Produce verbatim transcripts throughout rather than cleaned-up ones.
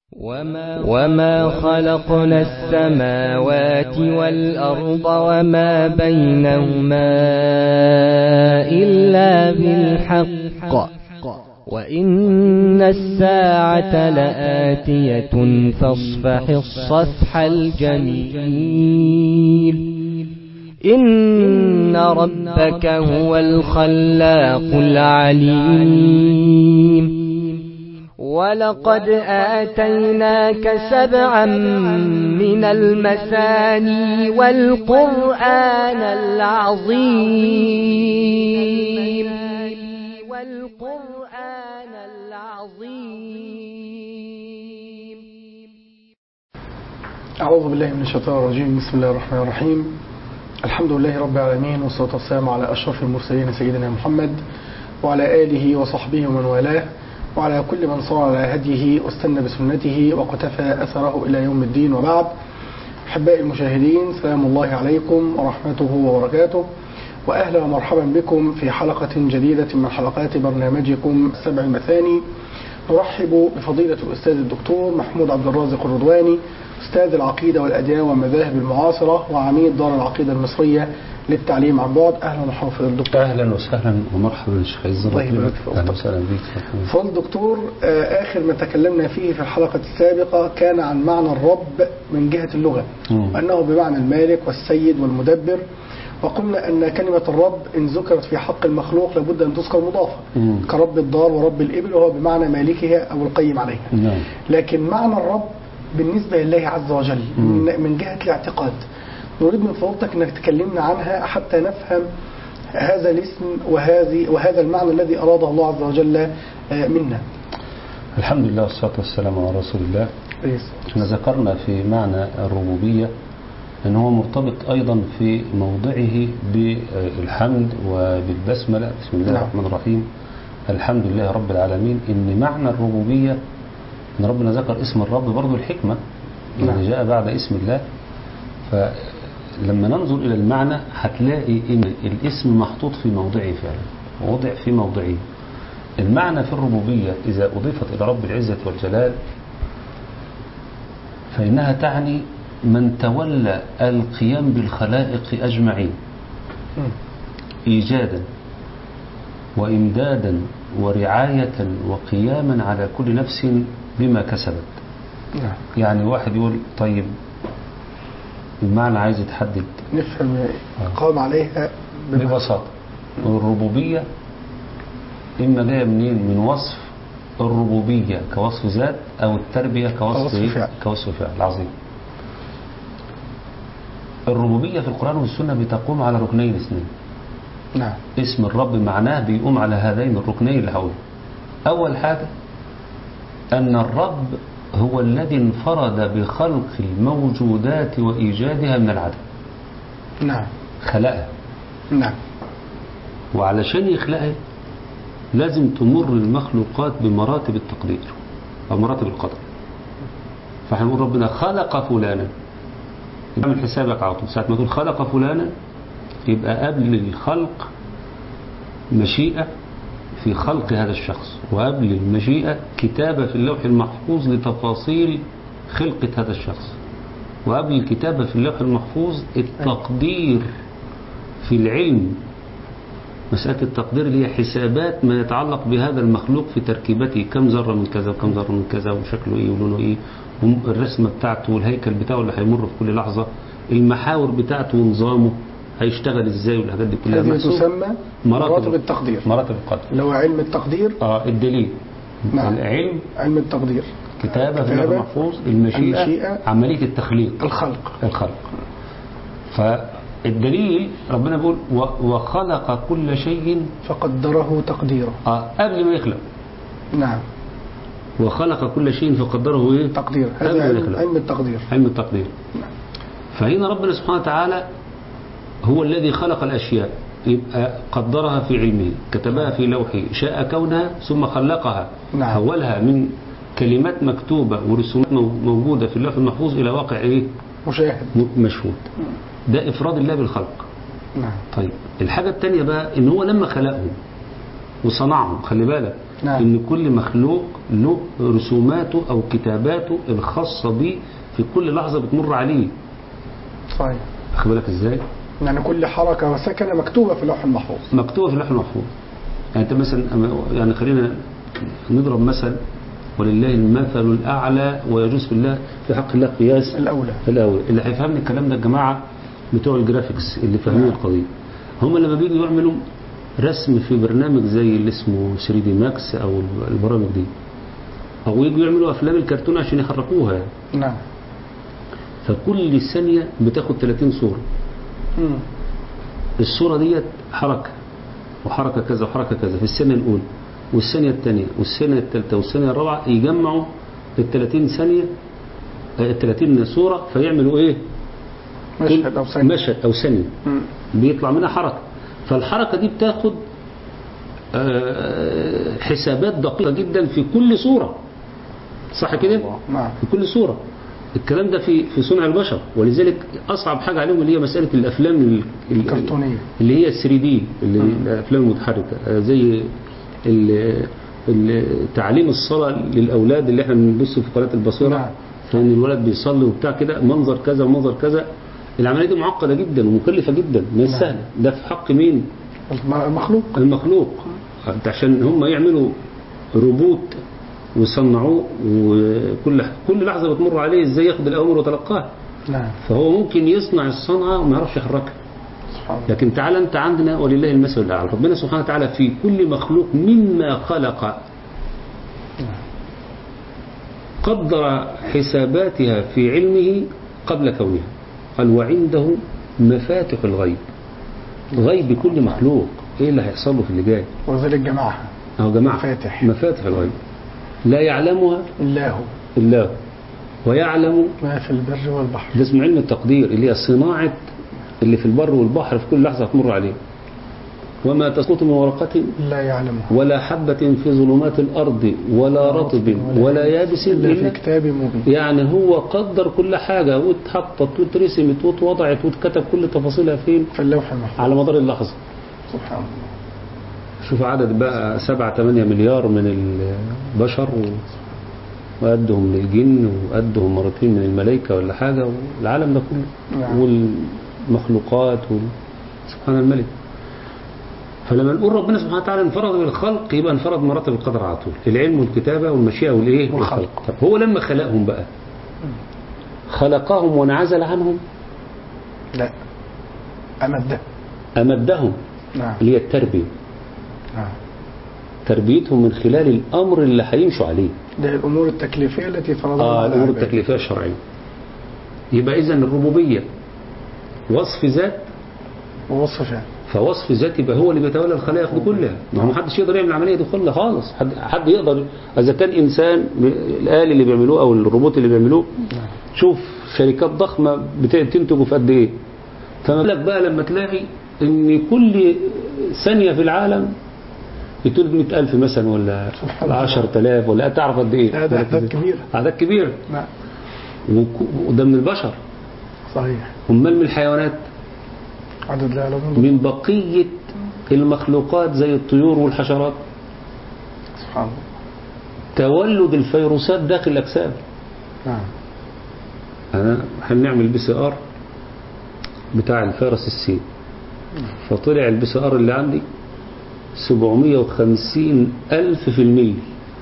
وما, وما خلقنا السماوات والأرض وما بينهما إلا بالحق وإن الساعة لآتية فاصفح الصفح الجميل إن ربك هو الخلاق العليم ولقد آتيناك سبعا من المثاني والقرآن العظيم والقرآن العظيم. أعوذ بالله من الشيطان الرجيم. بسم الله الرحمن الرحيم. الحمد لله رب العالمين، والصلاة والسلام على أشرف المرسلين سيدنا محمد وعلى آله وصحبه ومن والاه وعلى كل من صار على هديه واستنى بسنته وقتفى أثره إلى يوم الدين، وبعد. أحبائي المشاهدين، سلام الله عليكم ورحمته وبركاته، وأهلا ومرحبا بكم في حلقة جديدة من حلقات برنامجكم السبع المثاني. نرحب بفضيلة الأستاذ الدكتور محمود عبد الرازق الرضواني، أستاذ العقيدة والأديان والمذاهب المعاصرة وعميد دار العقيدة المصرية للتعليم عن بعد. أهلا ومرحبا الدكتور. أهلا وسهلا ومرحبا شيخ عز الله. أهلا وسهلا بك. فضل دكتور، آخر ما تكلمنا فيه في الحلقة السابقة كان عن معنى الرب من جهة اللغة، وأنه بمعنى المالك والسيد والمدبر، وقلنا أن كلمة الرب إن ذكرت في حق المخلوق لابد أن تذكر مضافة كرب الدار ورب الإبل، وهو بمعنى مالكها أو القيم عليها. مم. لكن معنى الرب بالنسبة لله عز وجل من جهة الاعتقاد نريد من فضلتك أنك تكلمنا عنها حتى نفهم هذا الاسم وهذه وهذا المعنى الذي أراده الله عز وجل منا. الحمد لله والصلاة والسلام على رسول الله. احنا ذكرنا في معنى الربوبية أن هو مرتبط أيضا في موضعه بالحمد وبالبسملة. بسم الله الرحمن الرحيم، الحمد لله رب العالمين. إن معنى الربوبية أن ربنا ذكر اسم الرب برضو الحكمة اللي جاء بعد اسم الله. فلما ننظر إلى المعنى هتلاقي إن الاسم محطوط في موضعه فعلا، ووضع في موضعه. المعنى في الربوبية إذا أضيفت إلى رب العزة والجلال فإنها تعني من تولى القيام بالخلائق أجمعين إيجادا وإمدادا ورعاية وقياما على كل نفس بما كسبت. يعني واحد يقول طيب المعنى عايز يتحدد، نفهم قام عليها ببساطة. الربوبية إما جاية منين؟ من وصف الربوبية كوصف ذات، أو التربية كوصف فعل. كوصف فعل عظيم. الربوبية في القرآن والسنة بتقوم على ركنين اثنين. نعم. اسم الرب معناه بيقوم على هذين الركنين اللي هقوله. أول حاجة أن الرب هو الذي انفرد بخلق الموجودات وإيجادها من العدم. نعم. خلقها. نعم. وعلشان يخلقها لازم تمر المخلوقات بمراتب التقدير أو مراتب القدر. فهنقول ربنا خلق فلانا، يعمل حسابك على طول. ساعة ما تقول خلق فلانا يبقى قبل الخلق مشيئة في خلق هذا الشخص، وقبل المشيئة كتابة في اللوح المحفوظ لتفاصيل خلقة هذا الشخص، وقبل الكتابة في اللوح المحفوظ التقدير في العلم. مسألة التقدير اللي هي حسابات ما يتعلق بهذا المخلوق في تركيبته، كم ذرة من كذا وكم ذرة من كذا وشكله ايه ولونه ايه، والرسمة بتاعته والهيكل بتاعه اللي هيمر في كل لحظة، المحاور بتاعته ونظامه هيشتغل ازاي، والحاجات دي كلها هذه تسمى مراتب, مراتب التقدير. مراتب القدر اللي هو علم التقدير. اه الدليل. نعم. العلم، علم التقدير، كتابة في اللوح المحفوظ، المشيئة، المشيئة، عملية التخليق، الخلق الخلق. فالدليل ربنا بيقول وخلق كل شيء فقدره تقديره. اه قبل ما يخلق. نعم. وخلق كل شيء فقدره ايه؟ تقدير. هذا علم, علم التقدير. علم التقدير. نعم. فهنا ربنا سبحانه وتعالى هو الذي خلق الأشياء، يبقى قدرها في علمه، كتبها في لوحه، شاء كونها ثم خلقها. نعم. حولها من كلمات مكتوبة ورسومات موجودة في اللوح المحفوظ إلى واقع إيه؟ مشاهد مشهود. ده إفراد الله بالخلق. نعم. طيب الحاجة الثانية بقى إن هو لما خلقهم وصنعهم، خلي بالك نعم. ان كل مخلوق له رسوماته او كتاباته الخاصة به في كل لحظة بتمر عليه. صحيح. اخد بالك ازاي؟ يعني كل حركة وسكنة مكتوبة في اللوح المحفوظ. مكتوبة في اللوح المحفوظ. يعني انت مثلا، يعني خلينا نضرب مثل، ولله المثل الاعلى ويجوز في الله في حق الله قياس الأولى. الاولى. اللي هيفهمني الكلام ده الجماعة بتوع الجرافيكس اللي فاهمين القضية، هم لما بيجوا يعملوا رسم في برنامج زي اللي اسمه ثري دي ماكس او البرامج دي، او يجوا يعملوا افلام الكرتون عشان يحركوها يعني. نعم. فكل ثانية بتاخد ثلاثين صورة. مم. الصورة ديت حركة وحركة كذا وحركة كذا في الثانية الأولى والثانية الثانية والثانية الثالثة والثانية الرابعة، يجمعوا ال ثلاثين ثانية ال ثلاثين صورة فيعملوا ايه؟ مشهد أو ثانية. مشهد أو ثانية بيطلع منها حركة. فالحركة دي بتاخد حسابات دقيقة جدا في كل صورة، صح كده؟ نعم. في كل صورة. الكلام ده في في صنع البشر، ولذلك أصعب حاجة عليهم اللي هي مسألة الأفلام الكرتونية اللي هي ثري دي، اللي الأفلام المتحركة، زي تعليم الصلاة للأولاد اللي احنا بنبص في قناة البصيرة. نعم. فإن الولد بيصلي وبتاع كده، منظر كذا ومنظر كذا. العملية دي معقدة جدا ومكلفة جدا، مش سهلة. ده في حق مين؟ المخلوق. المخلوق. عشان هم يعملوا روبوت ويصنعوه، وكل كل لحظة بتمر عليه ازاي ياخد الأوامر وتلقاها. نعم. فهو ممكن يصنع الصنعة وما يعرفش يحركها. لكن تعالى انت عندنا ولله المثل الأعلى. ربنا سبحانه وتعالى في كل مخلوق مما خلق قدر حساباتها في علمه قبل كونها. قال وعنده مفاتح الغيب. غيب كل مخلوق ايه اللي هيحصل له في اللي جاي. وذلك جماعة اهو جماعة مفاتح. مفاتح الغيب لا يعلمها إلا هو إلا هو ويعلم ما في البر والبحر. ده اسمه علم التقدير، اللي هي صناعة اللي في البر والبحر في كل لحظة تمر عليه. وما تسقط من ورقة لا يعلمها ولا حبة في ظلمات الأرض ولا رطب ولا يابس إلا في إلا كتاب مبين. يعني هو قدر كل حاجة واتحطت واترسمت واتوضعت واتكتب كل تفاصيلها فين؟ في اللوح المحفوظ على مدار اللحظة. سبحان الله. شوف عدد بقى سبعة ثمانية مليار من البشر وقدهم للجن وقدهم مرتين من الملائكة ولا حاجة، والعالم ده كله. نعم. والمخلوقات وال... سبحان الملك. فلما نقول ربنا سبحانه وتعالى انفرد بالخلق، يبقى انفرد مراتب القدر على طول، العلم والكتابة والمشيئة والايه والخلق. طب هو لما خلقهم بقى خلقهم وانعزل عنهم؟ لا، أمده أمدهم. نعم. اللي هي التربية. نعم. تربيتهم من خلال الأمر اللي هيمشوا عليه. ده الأمور التكليفية التي فرضها آه على الأمور العباد. التكليفية الشرعية. يبقى إذن الربوبية وصف ذات ووصف فعل. فوصف ذات يبقى هو اللي بيتولى الخلائق دي كلها. ما هو محدش يقدر يعمل العملية دي كلها خالص. حد حد يقدر إذا كان إنسان الآلي اللي بيعملوه أو الروبوت اللي بيعملوه. شوف شركات ضخمة بتنتجوا في قد إيه. فما بالك بقى لما تلاقي إن كل ثانية في العالم بتولد مئة ألف مثلا ولا عشرة آلاف ولا تعرف قد إيه. هذا أعداد كبيرة. أعداد كبيرة. نعم. وده من البشر. صحيح. أمال من الحيوانات؟ عدد لا يعلمون. من بقية المخلوقات زي الطيور والحشرات. سبحان الله. تولد الفيروسات داخل الأجسام. نعم. أنا هنعمل بي سي آر بتاع الفيروس السي، فطلع البي سي آر اللي عندي سبعمية وخمسين ألف في المية.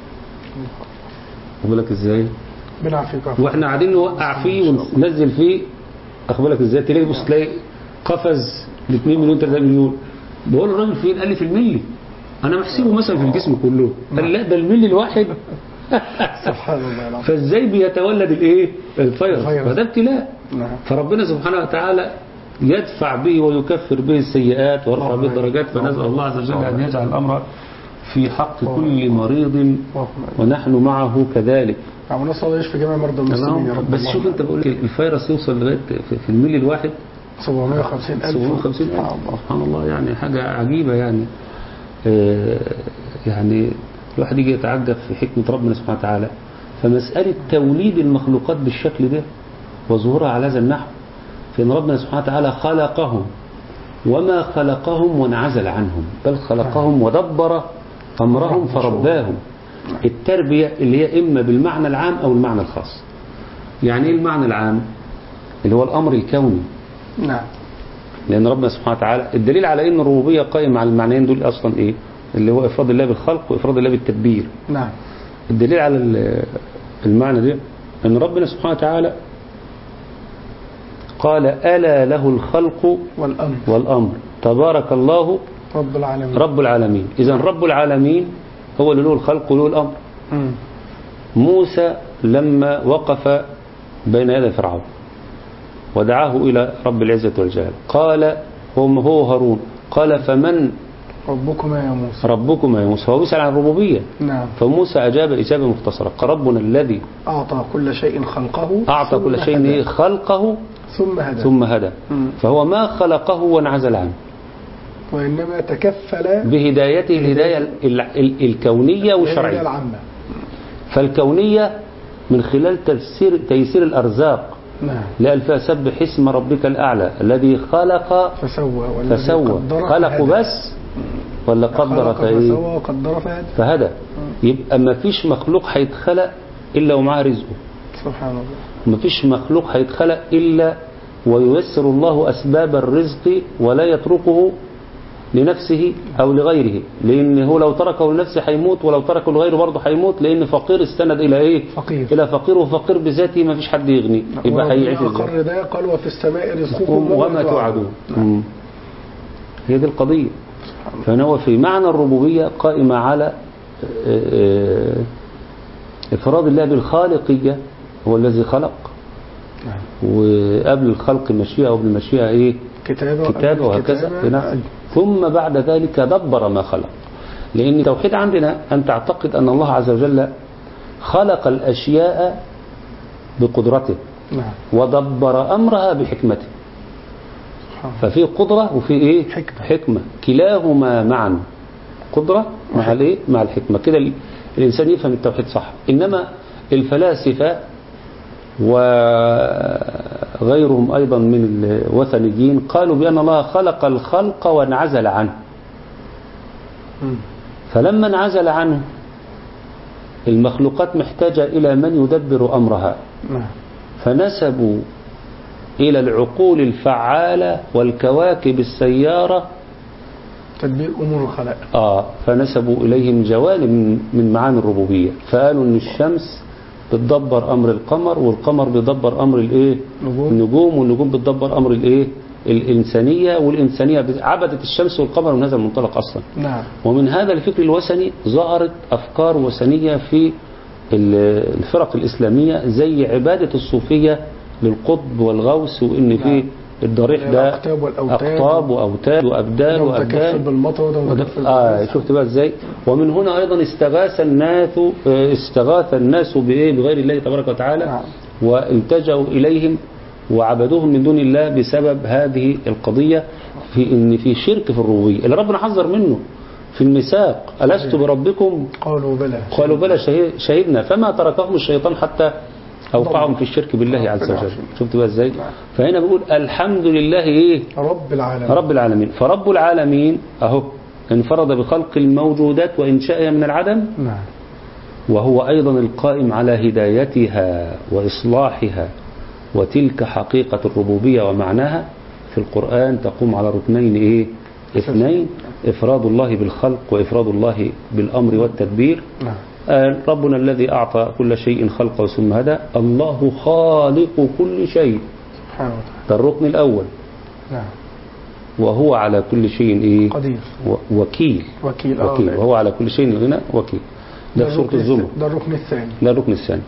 أقولك إزاي؟ بالعافية. وإحنا قاعدين نوقع فيه وننزل فيه. أقولك إزاي؟ تلاقي بص تلاقي قفز ل اثنين مليون ثلاثة مليون. بقول الراجل فين؟ قال لي في الملي. أنا محسبه مثلا في الجسم كله. قال لا ده الملي الواحد. سبحان الله العظيم. فازاي بيتولد الايه؟ الفيروس. فده ابتلاء. نعم. فربنا سبحانه وتعالى يدفع به ويكفر به السيئات ويرفع به الدرجات. فنسأل الله عز وجل أن يجعل الأمر في حق كل مريض ونحن معه كذلك. نعم. نسأل الله يشفي جميع مرضى المسلمين يا رب. بس شوف انت بقول لك الفيروس يوصل لغايه في الملي الواحد سبعمية وخمسين ألف. سبعمية وخمسين ألف. سبحان الله. يعني حاجة عجيبة يعني. آه يعني الواحد يجي يتعجب في حكمة ربنا سبحانه وتعالى. فمسألة توليد المخلوقات بالشكل ده وظهورها على هذا النحو، فإن ربنا سبحانه وتعالى خلقهم وما خلقهم وانعزل عنهم، بل خلقهم ودبر أمرهم فرباهم. التربية اللي هي إما بالمعنى العام أو المعنى الخاص. يعني إيه المعنى العام؟ اللي هو الأمر الكوني. نعم. لأن ربنا سبحانه وتعالى الدليل على إن الربوبية قائمة على المعنيين دول أصلا إيه؟ اللي هو إفراد الله بالخلق وإفراد الله بالتدبير. نعم. الدليل على المعنى ده أن ربنا سبحانه وتعالى قال ألا له الخلق والأمر والأمر تبارك الله رب العالمين. رب العالمين. إذن رب العالمين هو اللي له الخلق وله الأمر. مم. موسى لما وقف بين يدي فرعون ودعاه إلى رب العزة والجلال قال هم هو هارون قال فمن ربكما يا موسى ربكما يا موسى. هو بيسأل عن الربوبية. نعم. فموسى أجاب إجابة مختصرة ربنا الذي أعطى كل شيء خلقه أعطى كل شيء خلقه ثم هدى ثم هدى. مم. فهو ما خلقه وانعزل عنه وإنما تكفل بهدايته الهداية ال- ال- الكونية والشرعية. العامة. فالكونية من خلال تيسير, تيسير الأرزاق. نعم. لأن فيها سبح اسم ربك الأعلى الذي خلق فسوى والذي فسوى قدر خلق فهدى. بس ولا قدر خلق فإيه فسوى وقدر فهدى. فهدى. يبقى ما فيش مخلوق هيتخلق إلا ومعاه رزقه. سبحان الله. ما فيش مخلوق هيتخلق إلا وييسر الله أسباب الرزق ولا يتركه لنفسه أو لغيره. لأن هو لو تركه لنفسه هيموت ولو تركه لغيره برضه هيموت. لأن فقير استند إلى إيه؟ فقير. إلى فقير وفقير بذاته ما فيش حد يغني. يبقى هيعيش أقر ده قال وفي السماء رزقكم وما توعدون. هي دي القضية. فهو في معنى الربوبية قائمة على إفراد الله بالخالقية. هو الذي خلق وقبل الخلق مشيئة وقبل المشيئة إيه؟ كتابة كتابة وهكذا. نعم. ثم بعد ذلك دبر ما خلق. لأن التوحيد عندنا أن تعتقد أن الله عز وجل خلق الأشياء بقدرته. نعم. ودبر أمرها بحكمته. ففي قدرة وفي إيه؟ حكمة. حكمة. كلاهما معا قدرة مع الإيه؟ مع الحكمة. كده الإنسان يفهم التوحيد صح. إنما الفلاسفة وغيرهم أيضا من الوثنيين قالوا بأن الله خلق الخلق وانعزل عنه. فلما انعزل عنه المخلوقات محتاجة إلى من يدبر أمرها. فنسبوا إلى العقول الفعالة والكواكب السيارة تدبير أمور الخلائق. آه فنسبوا إليهم جوانب من معاني الربوبية. فقالوا أن الشمس بتدبر أمر القمر والقمر بيدبر أمر الإيه؟ النجوم والنجوم بتدبر أمر الإيه؟ الإنسانية والإنسانية عبدت الشمس والقمر من هذا المنطلق أصلا. نعم. ومن هذا الفكر الوثني ظهرت أفكار وثنية في الفرق الإسلامية زي عبادة الصوفية للقطب والغوث وإن نعم. في الضريح ده أقطاب وأوتاد وأبدال وأبدال بالمطر آه شفت بقى إزاي. ومن هنا أيضا استغاث الناس استغاث الناس بإيه بغير الله تبارك وتعالى. نعم. وانتجوا إليهم وعبدوهم من دون الله بسبب هذه القضية في إن في شرك في الربوبية اللي ربنا حذر منه في الميثاق. ألست بربكم قالوا بلى قالوا بلى شهدنا فما تركهم الشيطان حتى أوقعهم في الشرك بالله عز وجل. شفت بقى ازاي. فهنا بيقول الحمد لله ايه رب العالمين. رب العالمين. فرب العالمين اهو انفرد بخلق الموجودات وإنشائها من العدم. نعم. وهو أيضا القائم على هدايتها وإصلاحها. وتلك حقيقة الربوبية ومعناها في القرآن تقوم على ركنين ايه اثنين إفراد الله بالخلق وإفراد الله بالأمر والتدبير. نعم. ربنا الذي أعطى كل شيء خلقه ثم هدى. الله خالق كل شيء. سبحانه وتعالى. ده الركن الأول. نعم. وهو على كل شيء إيه؟ قدير. وكيل. وكيل. وكيل. وهو على كل شيء هنا وكيل. ده سورة الزمر. ده الركن الثاني. ده الركن الثاني.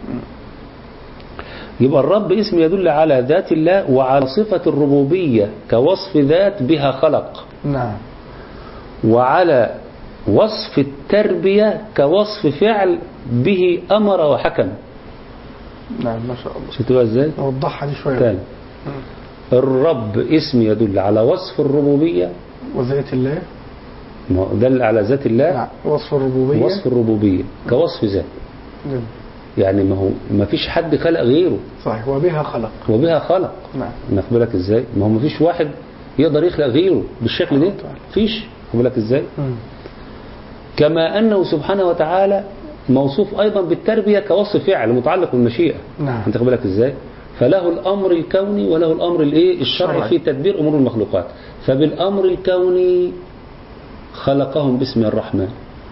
يبقى الرب اسم يدل على ذات الله وعلى صفة الربوبية كوصف ذات بها خلق. نعم. وعلى وصف التربية كوصف فعل به أمر وحكم. نعم ما شاء الله. شفتوها ازاي؟ وضحها دي شوية. تاني. الرب اسم يدل على وصف الربوبية وذات الله. ما دل على ذات الله. نعم. وصف الربوبية. وصف الربوبية كوصف ذات. نعم. يعني ما هو ما فيش حد خلق غيره. صحيح. وبها خلق. وبها خلق. نعم. ناخد بالك ازاي؟ ما هو ما فيش واحد يقدر يخلق غيره بالشكل ده. فيش. خد بالك ازاي؟ كما أنه سبحانه وتعالى موصوف أيضا بالتربية كوصف فعل متعلق بالمشيئة. نعم. أنت بالك إزاي؟ فله الأمر الكوني وله الأمر الإيه الشرعي في تدبير أمور المخلوقات. فبالأمر الكوني خلقهم باسم الرحمن،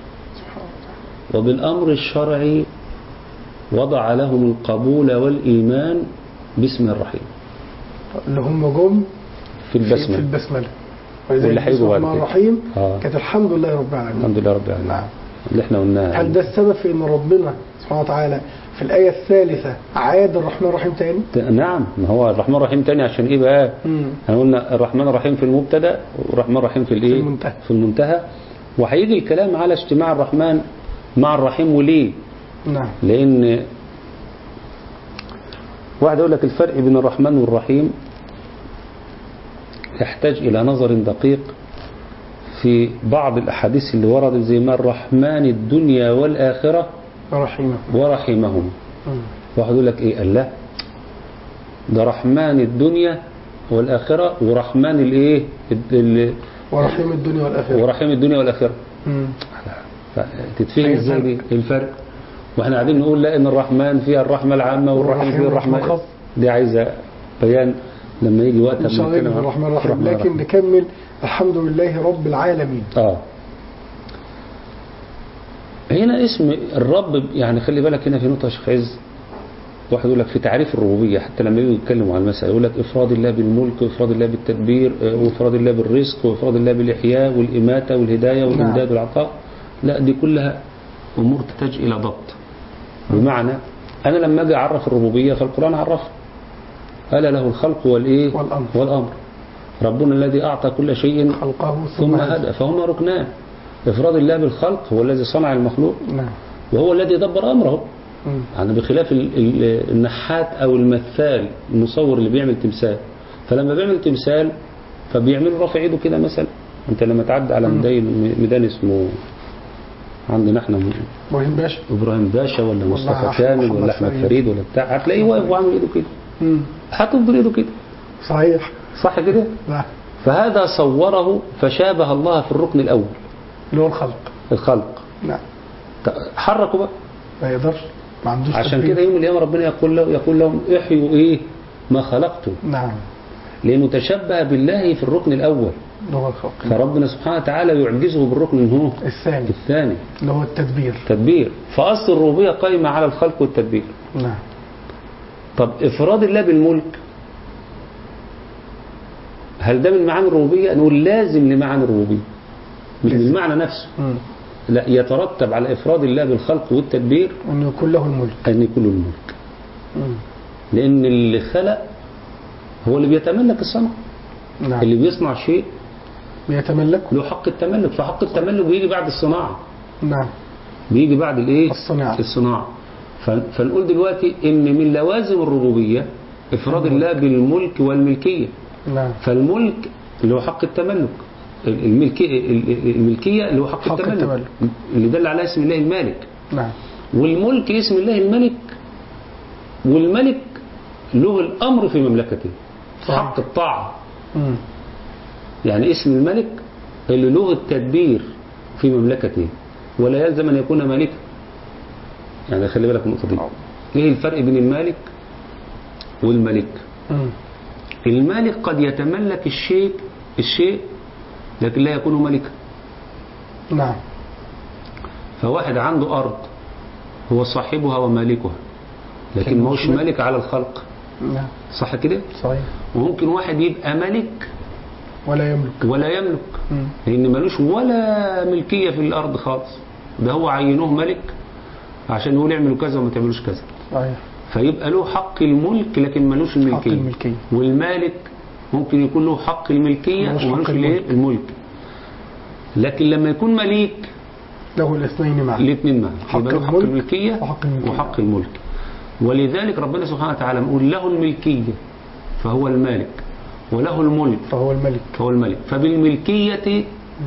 وبالأمر الشرعي وضع لهم القبول والإيمان باسم الرحيم اللي هم جم في البسملة في البسملة واللي هيجوا بعد الرحمن كده. الرحيم آه. كانت الحمد لله رب العالمين. الحمد لله رب العالمين. نعم. اللي احنا قلناها. هل ده السبب في ان ربنا سبحانه وتعالى في الآية الثالثة عاد الرحمن الرحيم تاني؟ نعم، ما هو الرحمن الرحيم تاني عشان ايه بقى؟ احنا قلنا الرحمن الرحيم في المبتدا والرحمن الرحيم في الايه؟ في المنتهى. في المنتهى. وهيجي الكلام على اجتماع الرحمن مع الرحيم. وليه؟ نعم. لان واحد يقول لك الفرق بين الرحمن والرحيم يحتاج الى نظر دقيق في بعض الاحاديث اللي وردت زي ما الرحمن الدنيا والاخره رحيمه ورحمهم. واحد يقول لك ايه؟ قال لا، ده رحمن الدنيا والآخرة ورحمن الايه ورحيم الدنيا والآخرة ورحيم الدنيا والآخرة. تتفهم ازاي دي الفرق؟ واحنا قاعدين نقول لا ان الرحمن فيها الرحمة العامة والرحيم فيها الرحمة الخاصة. دي عايزة بيان لما يجي وقتها ان شاء الله في الرحمن الرحيم. لكن نكمل الحمد لله رب العالمين. اه هنا اسم الرب يعني خلي بالك هنا في نقطة يا شيخ عز. واحد يقول لك في تعريف الربوبية حتى لما يجوا يتكلموا عن المسألة يقول لك إفراد الله بالملك وإفراد الله بالتدبير وإفراد الله بالرزق وإفراد الله بالإحياء والإماتة والهداية والإمداد والعطاء. لا، دي كلها أمور تحتاج إلى ضبط. بمعنى أنا لما أجي أعرف الربوبية فالقرآن عرفها، ألا له الخلق والإيه والأمر. والأمر. ربنا الذي أعطى كل شيء خلقه ثم هدى. فهما ركنان. إفراد الله بالخلق هو الذي صنع المخلوق. نعم. وهو الذي دبر أمره. يعني بخلاف النحات أو المثال المصور اللي بيعمل تمثال، فلما بيعمل تمثال فبيعمل رافع ايده كده مثلا. انت لما تعدي على ميدان ميدان اسمه عندنا احنا ابراهيم باشا ابراهيم باشا ولا مصطفى كامل ولا احمد فريد ولا بتاع، هتلاقيه واقف وعامل ايده كده، هتفضل ايده كده. صحيح. صح كده؟ لا. فهذا صوره فشابه الله في الركن الاول اللي هو الخلق. الخلق. نعم. حركوا بقى ما يقدرش، ما عندوش. عشان كده يوم القيامه ربنا يقول له يقول لهم احيوا ايه ما خلقتم. نعم. لانه تشبه بالله في الركن الاول اللي هو الخلق، فربنا سبحانه وتعالى يعجزه بالركن اللي هو الثاني الثاني اللي هو التدبير. تدبير. فاصل الربوبيه قائمه على الخلق والتدبير. نعم. طب افراد الله بالملك هل ده من معاني الربوبيه؟ نقول لازم لمعاني الربوبيه مش من المعنى نفسه. مم. لا، يترتب على افراد الله بالخلق والتدبير ان يكون له الملك. ان يكون له الملك. مم. لان اللي خلق هو اللي بيتملك الصنع. نعم. اللي بيصنع شيء بيتملك له حق التملك، فحق التملك بيجي بعد الصناعه. نعم. بيجي بعد الايه؟ الصناعه. الصناعه. فنقول دلوقتي ان من لوازم الربوبيه افراد الله بالملك والملكيه. نعم. فالملك اللي هو حق التملك، الملكيه الملكيه اللي هو حق, حق التملك. التملك اللي دل على اسم الله المالك. نعم. والملك اسم الله الملك، والملك له الامر في مملكته. صحيح. حق الطاعه. مم. يعني اسم الملك اللي له التدبير في مملكته ولا يلزم ان يكون مالكا. يعني خلي بالك من النقطه دي. ايه الفرق بين المالك والملك؟ مم. المالك قد يتملك الشيء الشيء لكن لا يكون ملكا. نعم. فواحد عنده أرض هو صاحبها ومالكها لكن ما هوش مالك على الخلق. نعم. صح كده؟ صحيح. وممكن واحد يبقى ملك ولا يملك ولا يملك مم. لأن ملوش ولا ملكية في الأرض خالص، ده هو عينوه ملك عشان يقول اعملوا كذا وما تعملوش كذا. صحيح. فيبقى له حق الملك لكن ملوش الملكية. حق الملكية. والمالك ممكن يكون له حق الملكية وملوش الملك. الملك لكن لما يكون مليك له الاثنين معا الاثنين معا حق, يبقى له حق الملكية وحق الملكية. وحق الملك. ولذلك ربنا سبحانه وتعالى يقول له الملكية فهو المالك وله الملك فهو الملك فهو الملك. فبالملكية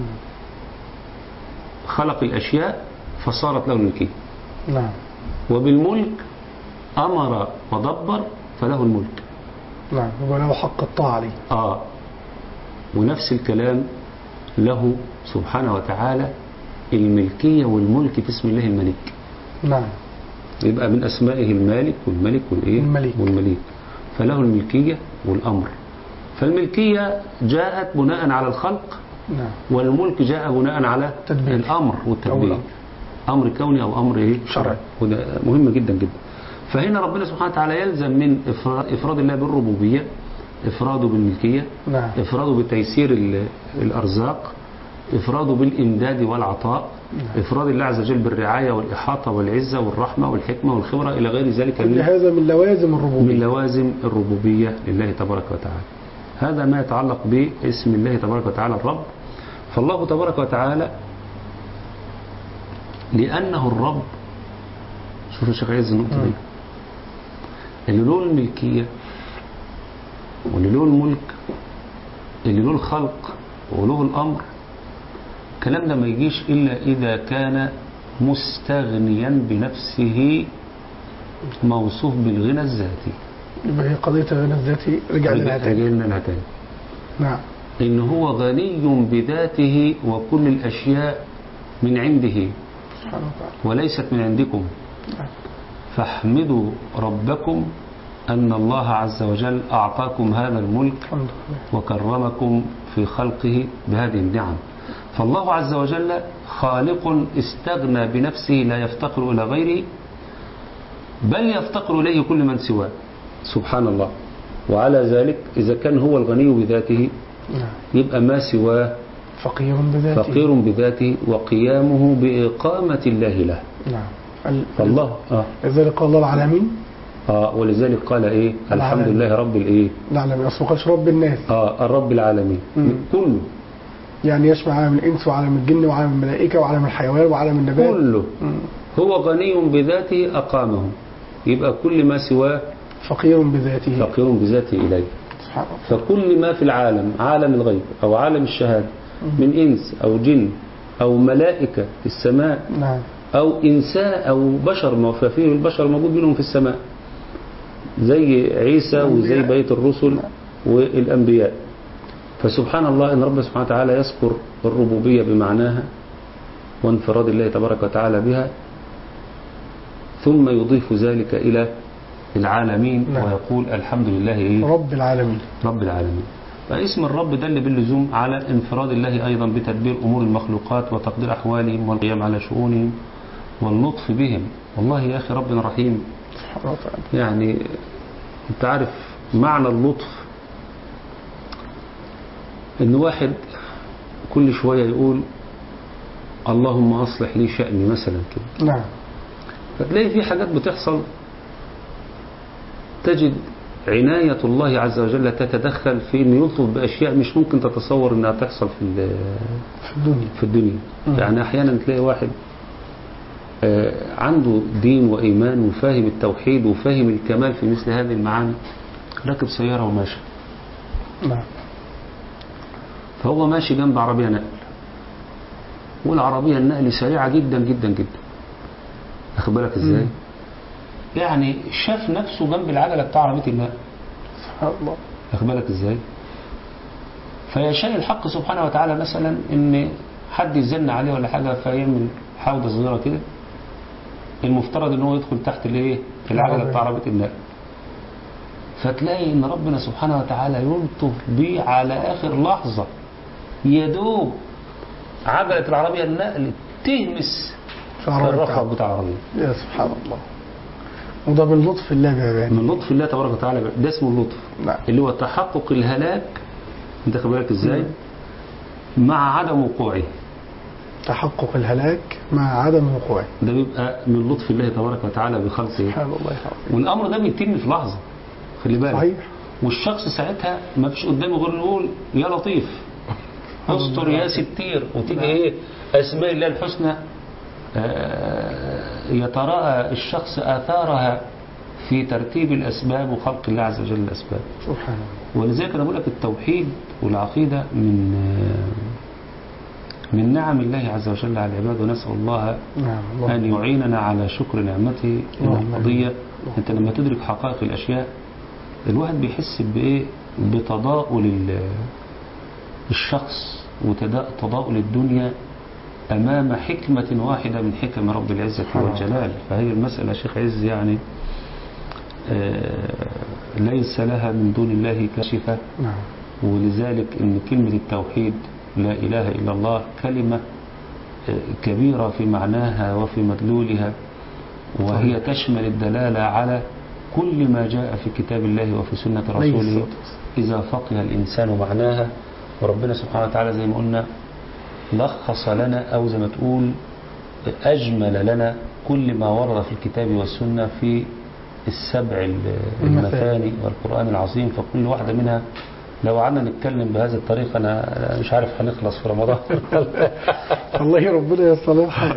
خلق الأشياء فصارت له الملكية. نعم. وبالملك أمر ودبر فله الملك. نعم. وله حق الطاعة عليه. آه ونفس الكلام له سبحانه وتعالى الملكية والملك في اسم الله الملك. نعم. يبقى من أسمائه المالك والملك والإيه الملك. والمليك، فله الملكية والأمر. فالملكية جاءت بناء على الخلق، نعم. والملك جاء بناء على تدبير. الأمر والتدبير، أو أمر كوني أو أمر إيه شرعي، وده مهم جدا جدا. فهنا ربنا سبحانه وتعالى يلزم من إفراد الله بالربوبية، إفراده بالملكية، نعم. إفراده بتيسير الأرزاق، إفراده بالإمداد والعطاء، نعم. إفراد الله عز وجل بالرعاية والإحاطة والعزة والرحمة والحكمة والخبرة إلى غير ذلك كل هذا من لوازم الربوبية، من لوازم الربوبية لله تبارك وتعالى. هذا ما يتعلق باسم الله تبارك وتعالى الرب. فالله تبارك وتعالى لأنه الرب، شوف الشيخ عز النقطة دي، اللي له الملكية واللي له الملك، اللي له الخلق وله الأمر، الكلام ده ما يجيش إلا إذا كان مستغنيا بنفسه موصوف بالغنى الذاتي. يبقى هي قضية الغنى الذاتي رجع لنا تاني. رجع لنا تاني. نعم. إن هو غني بذاته وكل الأشياء من عنده سبحانه وتعالى وليست من عندكم. نعم. فاحمدوا ربكم أن الله عز وجل أعطاكم هذا الملك وكرمكم في خلقه بهذه النعم. فالله عز وجل خالق استغنى بنفسه لا يفتقر إلى غيره، بل يفتقر إليه كل من سواه سبحان الله. وعلى ذلك إذا كان هو الغني بذاته يبقى ما سواه فقير بذاته فقير بذاته وقيامه بإقامة الله له. نعم. فالله آه. لذلك قال الله العالمين آه ولذلك قال إيه الحمد لله رب الإيه العالمين، أصلا قالش رب الناس آه الرب العالمين كله، يعني يشمل عالم الإنس وعالم الجن وعالم الملائكة وعالم الحيوان وعالم النبات كله. مم. هو غني بذاته أقامه، يبقى كل ما سواه فقير بذاته فقير بذاته إليه. فكل ما في العالم، عالم الغيب أو عالم الشهادة، من إنس أو جن أو ملائكة في السماء، نعم. أو إنسان أو بشر، ما فيه البشر موجود منهم في السماء زي عيسى وزي بقية الرسل والأنبياء. فسبحان الله أن رب سبحانه وتعالى يذكر الربوبية بمعناها وانفراد الله تبارك وتعالى بها، ثم يضيف ذلك إلى العالمين. نعم. ويقول الحمد لله إيه؟ رب العالمين رب العالمين. فاسم الرب دل باللزوم على انفراد الله أيضا بتدبير أمور المخلوقات وتقدير أحوالهم والقيام على شؤونهم واللطف بهم. والله يا أخي ربنا رحيم سبحانه وتعالى. يعني أنت عارف معنى اللطف، إن واحد كل شوية يقول اللهم أصلح لي شأني مثلا كده. نعم. فتلاقي في حاجات بتحصل تجد عناية الله عز وجل تتدخل في أن يلطف بأشياء مش ممكن تتصور أنها تحصل في في الدنيا, في الدنيا. يعني أحيانا تلاقي واحد عنده دين وإيمان وفاهم التوحيد وفاهم الكمال في مثل هذه المعاني، راكب سيارة وماشي. نعم. فهو ماشي جنب عربية نقل، والعربية النقل سريعة جدا جدا جدا، أخد بالك إزاي؟ يعني شاف نفسه جنب العجلة بتاع عربية النقل، سبحان الله، أخد بالك إزاي؟ فيشاء الحق سبحانه وتعالى مثلا إن حد يزن عليه ولا حاجة فيعمل حوضة صغيرة كده، المفترض إن هو يدخل تحت الإيه؟ العجلة بتاع عربية النقل. فتلاقي إن ربنا سبحانه وتعالى يلطف بيه على آخر لحظة، يدوب عجلة العربية النقل تهمس الرقب بتاع العربية. يا سبحان الله. وده من لطف الله بيبان، من لطف الله تبارك وتعالى. ده اسمه اللطف. نعم. اللي هو تحقق الهلاك، انت خد بالك ازاي؟ مع عدم وقوعه. تحقق الهلاك مع عدم وقوعه، ده بيبقى من لطف الله تبارك وتعالى بخلقه. سبحان الله. والامر ده بيتم في لحظه، خلي بالك. صحيح. والشخص ساعتها ما فيش قدامه غير يقول يا لطيف استر يا ستير، وتيجي ايه اسماء الله الحسنى يتراءى الشخص آثارها في ترتيب الأسباب وخلق الله عز وجل الأسباب. سبحان الله. ولذلك أنا بقول لك التوحيد والعقيدة من من نعم الله عز وجل على العباد، ونسأل الله نعم. أن يعيننا على شكر نعمته. القضية أنت لما تدرك حقائق الأشياء الواحد بيحس بإيه؟ بتضاؤل الشخص وتضاؤل الدنيا أمام حكمة واحدة من حكم رب العزة والجلال. فهي المسألة شيخ عز يعني ليس لها من دون الله كاشفة. ولذلك إن كلمة التوحيد لا إله إلا الله كلمة كبيرة في معناها وفي مدلولها، وهي تشمل الدلالة على كل ما جاء في كتاب الله وفي سنة رسوله إذا فقه الإنسان معناها. وربنا سبحانه وتعالى زي ما قلنا لخص لنا أو زي ما تقول أجمل لنا كل ما ورد في الكتاب والسنة في السبع المثاني والقرآن العظيم. فكل واحدة منها لو قعدنا نتكلم بهذه الطريقة أنا مش عارف هنخلص في رمضان. والله ربنا يصلحها.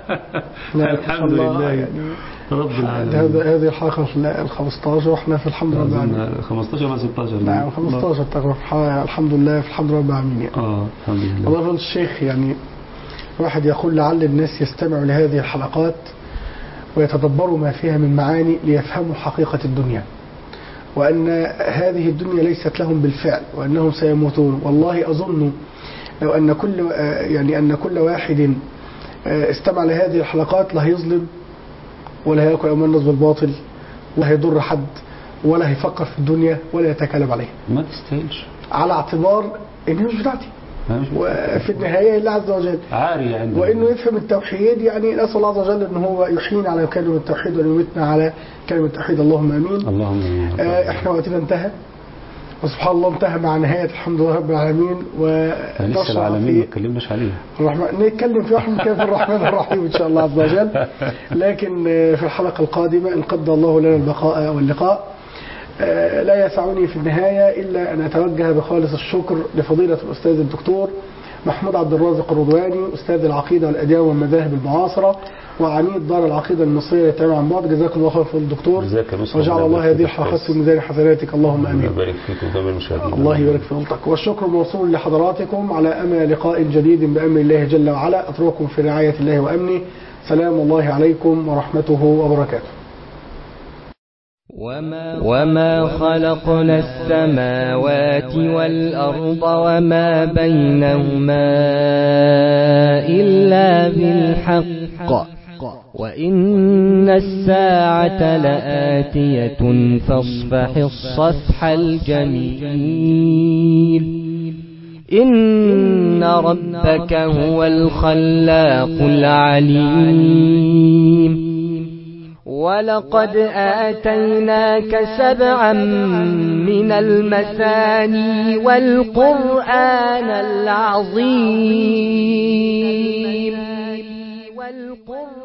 الحمد لله يعني رب العالمين. هذا هذه الحلقة ال خمستاشر واحنا في الحمد لله العالمين. خمستاشر ولا ستاشر؟ نعم خمستاشر تقريبا. الحمد لله في الحمد لله العالمين. اه الحمد لله. الله يفضل الشيخ، يعني واحد يقول لعل الناس يستمعوا لهذه الحلقات ويتدبروا ما فيها من معاني ليفهموا حقيقة الدنيا، وأن هذه الدنيا ليست لهم بالفعل وأنهم سيموتون. والله أظن لو أن كل يعني أن كل واحد استمع لهذه الحلقات لا هيظلم ولا هيأكل أموال الناس بالباطل ولا هيضر حد ولا هيفكر في الدنيا ولا يتكلم عليها. ما تستاهلش، على اعتبار إنها مش بتاعتي وفي النهاية الله عز وجل عاري عنده، وإنه يفهم التوحيد. يعني نسأل الله عز وجل إنه هو يحيينا على كلمة التوحيد وأن يمتنا على كلمة التوحيد. اللهم آمين. اللهم آمين. آه إحنا وقتنا انتهى وسبحان الله انتهى مع نهاية الحمد لله رب العالمين. ولسه العالمين ما اتكلمناش عليها. الرحمن نتكلم في واحد كان في الرحمن الرحيم إن شاء الله عز وجل. لكن في الحلقة القادمة إن قدر الله لنا البقاء واللقاء لا يسعني في النهاية إلا أن أتوجه بخالص الشكر لفضيلة الأستاذ الدكتور محمود عبد الرازق الرضواني، أستاذ العقيدة والأديان والمذاهب المعاصرة وعميد دار العقيدة المصرية للتعليم عن بعد. جزاك الله خير فضيلة الدكتور، وجعل الله هذه الحلقات في ميزان حسناتك. اللهم آمين. الله يبارك فيكم وجميع المشاهدين. الله يبارك في عمرك. والشكر موصول لحضراتكم على أمل لقاء جديد بأمر الله جل وعلا. أترككم في رعاية الله وأمنه. سلام الله عليكم ورحمته وبركاته. وما خلقنا السماوات والأرض وما بينهما إلا بالحق وإن الساعة لآتية فاصفح الصفح الجميل. إن ربك هو الخلاق العليم. ولقد آتيناك سبعا من المثاني والقرآن العظيم.